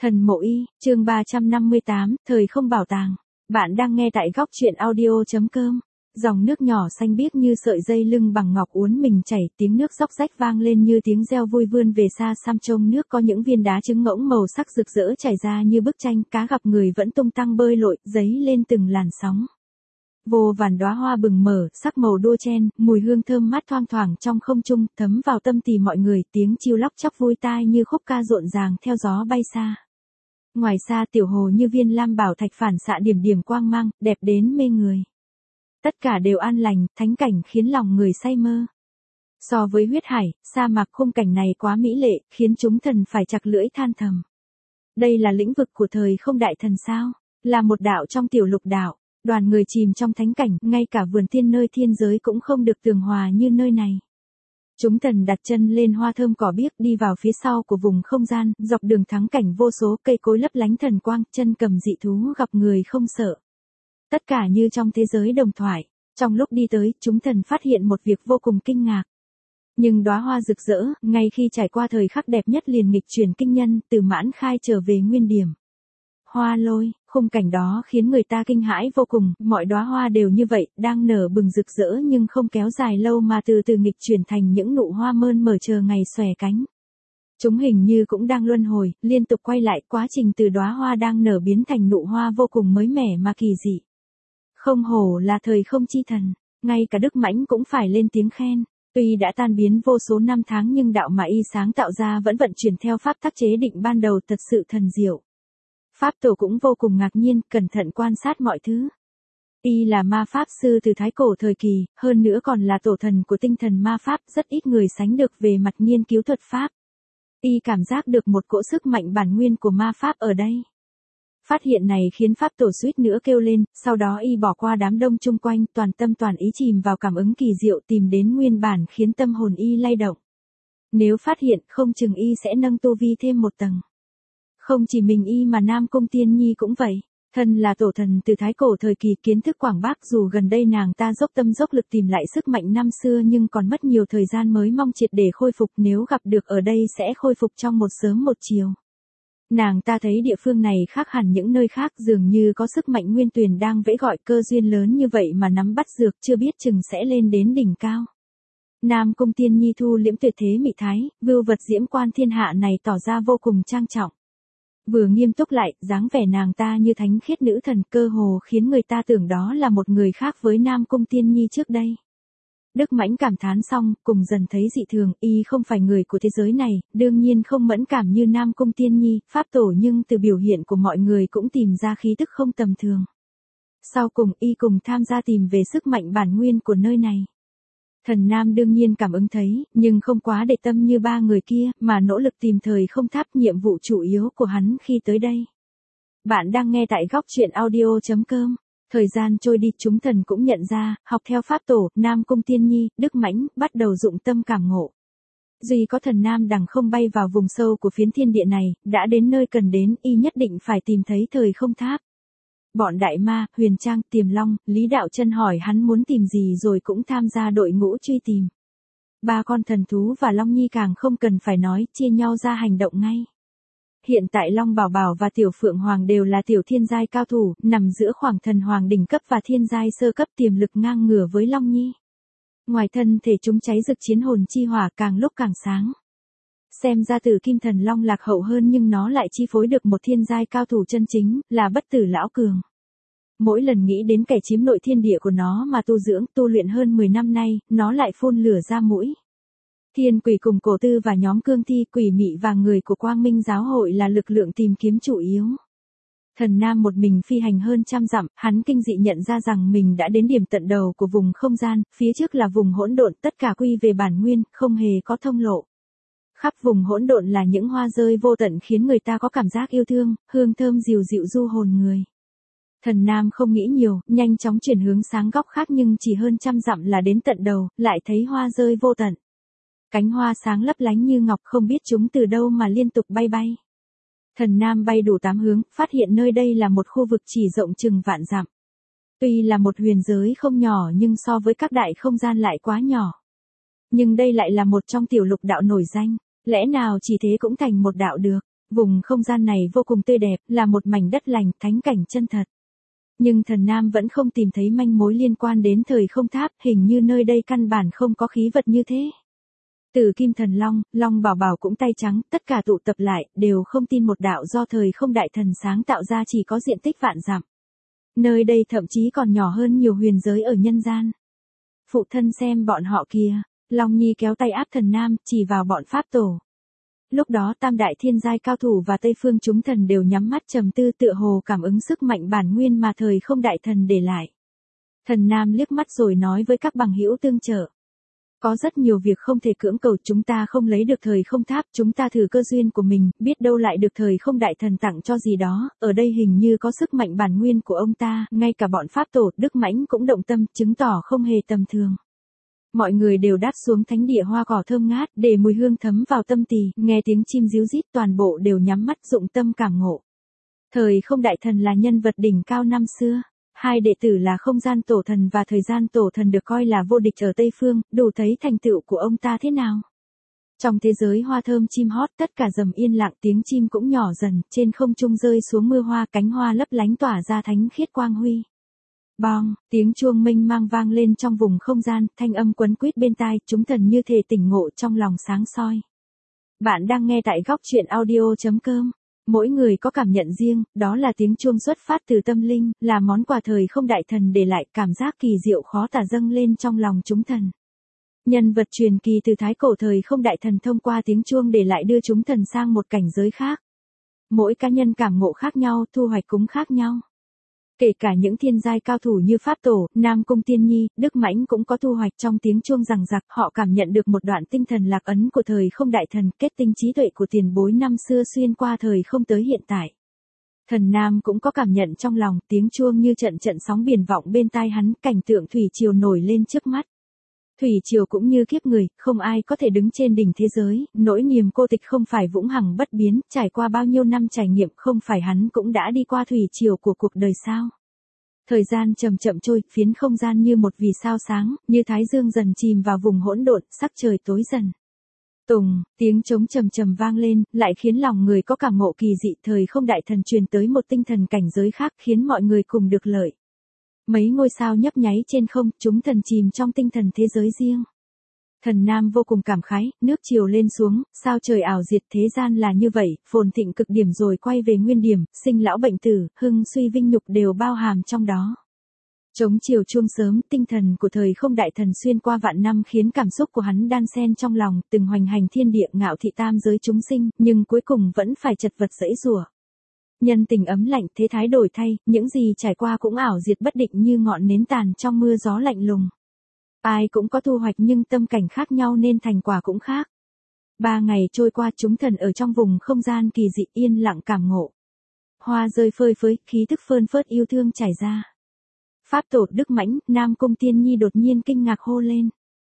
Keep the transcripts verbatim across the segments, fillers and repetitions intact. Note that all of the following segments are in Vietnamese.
Thần Mộ Y, chương ba trăm năm mươi tám, thời không bảo tàng. Bạn đang nghe tại góc truyện audio chấm com. Dòng nước nhỏ xanh biếc như sợi dây lưng bằng ngọc uốn mình chảy, tiếng nước róc rách vang lên như tiếng reo vui vươn về xa xăm. Trong nước có những viên đá trứng ngỗng màu sắc rực rỡ chảy ra như bức tranh, cá gặp người vẫn tung tăng bơi lội, dấy lên từng làn sóng. Vô vàn đóa hoa bừng mở, sắc màu đua chen, mùi hương thơm mát thoang thoảng trong không trung, thấm vào tâm tỳ mọi người, tiếng chiêu lóc chóc vui tai như khúc ca rộn ràng theo gió bay xa. Ngoài xa tiểu hồ như viên lam bảo thạch phản xạ điểm điểm quang mang, đẹp đến mê người. Tất cả đều an lành, thánh cảnh khiến lòng người say mơ. So với huyết hải, sa mạc khung cảnh này quá mỹ lệ, khiến chúng thần phải chặt lưỡi than thầm. Đây là lĩnh vực của thời không đại thần sao? Là một đạo trong tiểu lục đạo. Đoàn người chìm trong thánh cảnh, ngay cả vườn thiên nơi thiên giới cũng không được tường hòa như nơi này. Chúng thần đặt chân lên hoa thơm cỏ biếc, đi vào phía sau của vùng không gian, dọc đường thắng cảnh vô số cây cối lấp lánh thần quang, chân cầm dị thú gặp người không sợ. Tất cả như trong thế giới đồng thoại. Trong lúc đi tới, chúng thần phát hiện một việc vô cùng kinh ngạc. Nhưng đóa hoa rực rỡ, ngay khi trải qua thời khắc đẹp nhất liền nghịch chuyển kinh nhân, từ mãn khai trở về nguyên điểm. Hoa lôi, khung cảnh đó khiến người ta kinh hãi vô cùng, mọi đóa hoa đều như vậy, đang nở bừng rực rỡ nhưng không kéo dài lâu mà từ từ nghịch chuyển thành những nụ hoa mơn mởn chờ ngày xòe cánh. Chúng hình như cũng đang luân hồi, liên tục quay lại, quá trình từ đóa hoa đang nở biến thành nụ hoa vô cùng mới mẻ mà kỳ dị. Không hổ là thời không chi thần, ngay cả Đức Mãnh cũng phải lên tiếng khen. Tuy đã tan biến vô số năm tháng nhưng đạo mà y sáng tạo ra vẫn vận chuyển theo pháp tắc chế định ban đầu thật sự thần diệu. Pháp tổ cũng vô cùng ngạc nhiên, cẩn thận quan sát mọi thứ. Y là ma pháp sư từ thái cổ thời kỳ, hơn nữa còn là tổ thần của tinh thần ma pháp, rất ít người sánh được về mặt nghiên cứu thuật pháp. Y cảm giác được một cỗ sức mạnh bản nguyên của ma pháp ở đây. Phát hiện này khiến pháp tổ suýt nữa kêu lên, sau đó y bỏ qua đám đông chung quanh, toàn tâm toàn ý chìm vào cảm ứng kỳ diệu tìm đến nguyên bản khiến tâm hồn y lay động. Nếu phát hiện, không chừng y sẽ nâng tu vi thêm một tầng. Không chỉ mình y mà Nam Cung Tiên Nhi cũng vậy. Thân là tổ thần từ thái cổ thời kỳ, kiến thức quảng bác, dù gần đây nàng ta dốc tâm dốc lực tìm lại sức mạnh năm xưa nhưng còn mất nhiều thời gian mới mong triệt để khôi phục, nếu gặp được ở đây sẽ khôi phục trong một sớm một chiều. Nàng ta thấy địa phương này khác hẳn những nơi khác, dường như có sức mạnh nguyên tuyền đang vẫy gọi, cơ duyên lớn như vậy mà nắm bắt dược chưa biết chừng sẽ lên đến đỉnh cao. Nam Cung Tiên Nhi thu liễm tuyệt thế mị thái, vưu vật diễm quan thiên hạ này tỏ ra vô cùng trang trọng. Vừa nghiêm túc lại, dáng vẻ nàng ta như thánh khiết nữ thần, cơ hồ khiến người ta tưởng đó là một người khác với Nam Cung Tiên Nhi trước đây. Đức Mãnh cảm thán xong, cùng dần thấy dị thường, y không phải người của thế giới này, đương nhiên không mẫn cảm như Nam Cung Tiên Nhi, pháp tổ, nhưng từ biểu hiện của mọi người cũng tìm ra khí tức không tầm thường. Sau cùng y cùng tham gia tìm về sức mạnh bản nguyên của nơi này. Thần Nam đương nhiên cảm ứng thấy, nhưng không quá để tâm như ba người kia, mà nỗ lực tìm thời không tháp, nhiệm vụ chủ yếu của hắn khi tới đây. Bạn đang nghe tại góc truyện audio chấm com. Thời gian trôi đi, chúng thần cũng nhận ra, học theo pháp tổ, Nam Cung Tiên Nhi, Đức Mãnh, bắt đầu dụng tâm cảm ngộ. Duy có thần Nam đằng không bay vào vùng sâu của phiến thiên địa này, đã đến nơi cần đến, y nhất định phải tìm thấy thời không tháp. Bọn Đại Ma, Huyền Trang, Tiềm Long, Lý Đạo Chân hỏi hắn muốn tìm gì rồi cũng tham gia đội ngũ truy tìm. Ba con thần thú và Long Nhi càng không cần phải nói, chia nhau ra hành động ngay. Hiện tại Long Bảo Bảo và Tiểu Phượng Hoàng đều là tiểu thiên giai cao thủ, nằm giữa khoảng thần hoàng đỉnh cấp và thiên giai sơ cấp, tiềm lực ngang ngửa với Long Nhi. Ngoài thân thể chúng cháy rực chiến hồn chi hỏa càng lúc càng sáng. Xem ra Tử Kim Thần Long lạc hậu hơn nhưng nó lại chi phối được một thiên giai cao thủ chân chính, là bất tử lão cường. Mỗi lần nghĩ đến kẻ chiếm nội thiên địa của nó mà tu dưỡng, tu luyện hơn mười năm nay, nó lại phun lửa ra mũi. Thiên Quỷ cùng Cổ Tư và nhóm Cương Thi, Quỷ Mị và người của Quang Minh giáo hội là lực lượng tìm kiếm chủ yếu. Thần Nam một mình phi hành hơn trăm dặm, hắn kinh dị nhận ra rằng mình đã đến điểm tận đầu của vùng không gian, phía trước là vùng hỗn độn, tất cả quy về bản nguyên, không hề có thông lộ. Khắp vùng hỗn độn là những hoa rơi vô tận khiến người ta có cảm giác yêu thương, hương thơm dịu dịu du hồn người. Thần Nam không nghĩ nhiều, nhanh chóng chuyển hướng sang góc khác nhưng chỉ hơn trăm dặm là đến tận đầu, lại thấy hoa rơi vô tận. Cánh hoa sáng lấp lánh như ngọc, không biết chúng từ đâu mà liên tục bay bay. Thần Nam bay đủ tám hướng, phát hiện nơi đây là một khu vực chỉ rộng chừng vạn dặm. Tuy là một huyền giới không nhỏ nhưng so với các đại không gian lại quá nhỏ. Nhưng đây lại là một trong tiểu lục đạo nổi danh, lẽ nào chỉ thế cũng thành một đạo được. Vùng không gian này vô cùng tươi đẹp, là một mảnh đất lành, thánh cảnh chân thật. Nhưng thần nam vẫn không tìm thấy manh mối liên quan đến thời không tháp, hình như nơi đây căn bản không có khí vật như thế. Tử Kim Thần Long, Long Bảo Bảo cũng tay trắng, tất cả tụ tập lại, đều không tin một đạo do thời không đại thần sáng tạo ra chỉ có diện tích vạn dặm. Nơi đây thậm chí còn nhỏ hơn nhiều huyền giới ở nhân gian. Phụ thân xem bọn họ kìa, Long Nhi kéo tay áp thần nam, chỉ vào bọn pháp tổ. Lúc đó tam đại thiên giai cao thủ và Tây Phương chúng thần đều nhắm mắt trầm tư tựa hồ cảm ứng sức mạnh bản nguyên mà thời không đại thần để lại. Thần nam liếc mắt rồi nói với các bằng hữu tương trợ. Có rất nhiều việc không thể cưỡng cầu, chúng ta không lấy được thời không tháp, chúng ta thử cơ duyên của mình, biết đâu lại được thời không đại thần tặng cho gì đó, ở đây hình như có sức mạnh bản nguyên của ông ta, ngay cả bọn pháp tổ Đức Mãnh cũng động tâm, chứng tỏ không hề tầm thường. Mọi người đều đáp xuống thánh địa hoa cỏ thơm ngát, để mùi hương thấm vào tâm tỳ, nghe tiếng chim ríu rít toàn bộ đều nhắm mắt dụng tâm cảm ngộ. Thời không đại thần là nhân vật đỉnh cao năm xưa. Hai đệ tử là không gian tổ thần và thời gian tổ thần được coi là vô địch ở Tây Phương, đủ thấy thành tựu của ông ta thế nào. Trong thế giới hoa thơm chim hót tất cả rầm yên lặng, tiếng chim cũng nhỏ dần, trên không trung rơi xuống mưa hoa, cánh hoa lấp lánh tỏa ra thánh khiết quang huy. Bong, tiếng chuông mênh mang vang lên trong vùng không gian, thanh âm quấn quýt bên tai, chúng thần như thể tỉnh ngộ trong lòng sáng soi. Bạn đang nghe tại góc truyện audio chấm com. Mỗi người có cảm nhận riêng, đó là tiếng chuông xuất phát từ tâm linh, là món quà thời không đại thần để lại, cảm giác kỳ diệu khó tả dâng lên trong lòng chúng thần. Nhân vật truyền kỳ từ thái cổ thời không đại thần thông qua tiếng chuông để lại đưa chúng thần sang một cảnh giới khác. Mỗi cá nhân cảm ngộ khác nhau, thu hoạch cũng khác nhau. Kể cả những thiên giai cao thủ như Pháp Tổ, Nam Cung Tiên Nhi, Đức Mãnh cũng có thu hoạch trong tiếng chuông rằng rặc, họ cảm nhận được một đoạn tinh thần lạc ấn của thời không đại thần, kết tinh trí tuệ của tiền bối năm xưa xuyên qua thời không tới hiện tại. Thần Nam cũng có cảm nhận trong lòng, tiếng chuông như trận trận sóng biển vọng bên tai hắn, cảnh tượng thủy triều nổi lên trước mắt. Thủy triều cũng như kiếp người, không ai có thể đứng trên đỉnh thế giới, nỗi niềm cô tịch không phải vũng hằng bất biến, trải qua bao nhiêu năm trải nghiệm không phải hắn cũng đã đi qua thủy triều của cuộc đời sao. Thời gian chậm chậm trôi, phiến không gian như một vì sao sáng, như thái dương dần chìm vào vùng hỗn độn, sắc trời tối dần. Tùng, tiếng trống trầm trầm vang lên, lại khiến lòng người có cảm ngộ kỳ dị, thời không đại thần truyền tới một tinh thần cảnh giới khác khiến mọi người cùng được lợi. Mấy ngôi sao nhấp nháy trên không, chúng thần chìm trong tinh thần thế giới riêng. Thần Nam vô cùng cảm khái, nước chiều lên xuống, sao trời ảo diệt, thế gian là như vậy, phồn thịnh cực điểm rồi quay về nguyên điểm, sinh lão bệnh tử, hưng suy vinh nhục đều bao hàm trong đó. Trống chiều chuông sớm, tinh thần của thời không đại thần xuyên qua vạn năm khiến cảm xúc của hắn đan xen trong lòng, từng hoành hành thiên địa ngạo thị tam giới chúng sinh, nhưng cuối cùng vẫn phải chật vật giãy giụa. Nhân tình ấm lạnh, thế thái đổi thay, những gì trải qua cũng ảo diệt bất định như ngọn nến tàn trong mưa gió lạnh lùng. Ai cũng có thu hoạch nhưng tâm cảnh khác nhau nên thành quả cũng khác. Ba ngày trôi qua, chúng thần ở trong vùng không gian kỳ dị yên lặng cảm ngộ. Hoa rơi phơi phới, khí thức phơn phớt yêu thương trải ra. Pháp Tổ Đức Mãnh, Nam Cung Tiên Nhi đột nhiên kinh ngạc hô lên.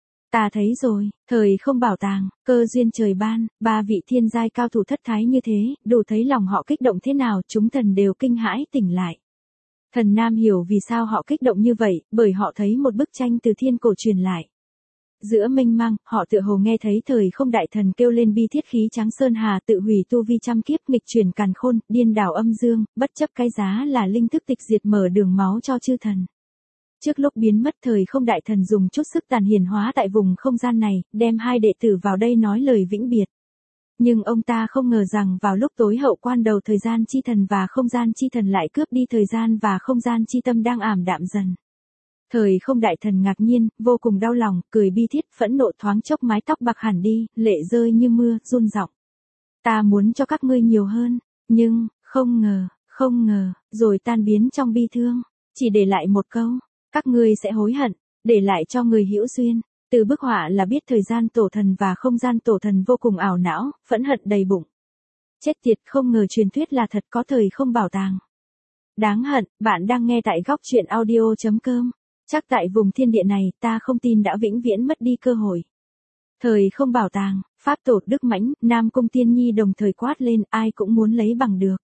Ta thấy rồi, thời không bảo tàng, cơ duyên trời ban, ba vị thiên giai cao thủ thất thái như thế, đủ thấy lòng họ kích động thế nào, chúng thần đều kinh hãi tỉnh lại. Thần Nam hiểu vì sao họ kích động như vậy, bởi họ thấy một bức tranh từ thiên cổ truyền lại. Giữa mênh mang, họ tựa hồ nghe thấy thời không đại thần kêu lên bi thiết khí tráng sơn hà tự hủy tu vi trăm kiếp nghịch chuyển càn khôn, điên đảo âm dương, bất chấp cái giá là linh thức tịch diệt mở đường máu cho chư thần. Trước lúc biến mất thời không đại thần dùng chút sức tàn hiển hóa tại vùng không gian này, đem hai đệ tử vào đây nói lời vĩnh biệt. Nhưng ông ta không ngờ rằng vào lúc tối hậu quan đầu thời gian chi thần và không gian chi thần lại cướp đi thời gian và không gian chi tâm đang ảm đạm dần. Thời không đại thần ngạc nhiên, vô cùng đau lòng, cười bi thiết, phẫn nộ thoáng chốc mái tóc bạc hẳn đi, lệ rơi như mưa, run giọng. Ta muốn cho các ngươi nhiều hơn, nhưng, không ngờ, không ngờ, rồi tan biến trong bi thương, chỉ để lại một câu, các ngươi sẽ hối hận, để lại cho người hữu duyên. Từ bức họa là biết thời gian tổ thần và không gian tổ thần vô cùng ảo não, phẫn hận đầy bụng. Chết tiệt, không ngờ truyền thuyết là thật, có thời không bảo tàng. Đáng hận, bạn đang nghe tại góc truyện audio chấm com. Chắc tại vùng thiên địa này, ta không tin đã vĩnh viễn mất đi cơ hội. Thời không bảo tàng, Pháp Tổ Đức Mãnh, Nam Cung Tiên Nhi đồng thời quát lên, ai cũng muốn lấy bằng được.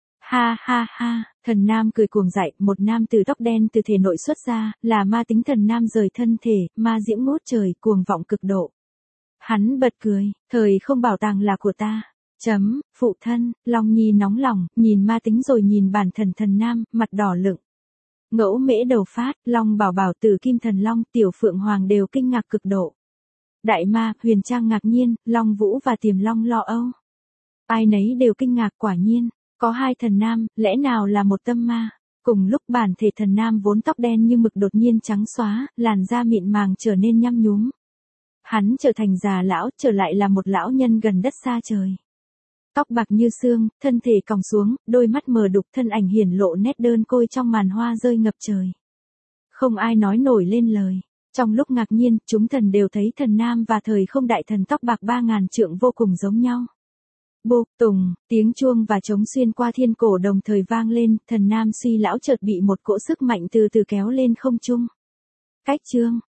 Ha ha ha, thần Nam cười cuồng dại, một nam tử tóc đen từ thể nội xuất ra, là ma tính thần Nam rời thân thể, ma diễm ngút trời, cuồng vọng cực độ. Hắn bật cười, thời không bảo tàng là của ta. Chấm, phụ thân, Long Nhi nóng lòng, nhìn ma tính rồi nhìn bản thần thần nam, mặt đỏ lựng. Ngẫu mễ đầu phát, Long Bảo Bảo Tử Kim Thần Long, Tiểu Phượng Hoàng đều kinh ngạc cực độ. Đại ma, Huyền Trang ngạc nhiên, Long Vũ và Tiềm Long lo âu. Ai nấy đều kinh ngạc quả nhiên, có hai thần nam, lẽ nào là một tâm ma. Cùng lúc bản thể thần nam vốn tóc đen như mực đột nhiên trắng xóa, làn da mịn màng trở nên nhăm nhúm. Hắn trở thành già lão, trở lại là một lão nhân gần đất xa trời. Tóc bạc như xương, thân thể còng xuống, đôi mắt mờ đục, thân ảnh hiển lộ nét đơn côi trong màn hoa rơi ngập trời. Không ai nói nổi lên lời. Trong lúc ngạc nhiên, chúng thần đều thấy thần nam và thời không đại thần tóc bạc ba ngàn trượng vô cùng giống nhau. Bô, tùng, tiếng chuông và trống xuyên qua thiên cổ đồng thời vang lên, thần nam suy lão chợt bị một cỗ sức mạnh từ từ kéo lên không trung. Cách chương,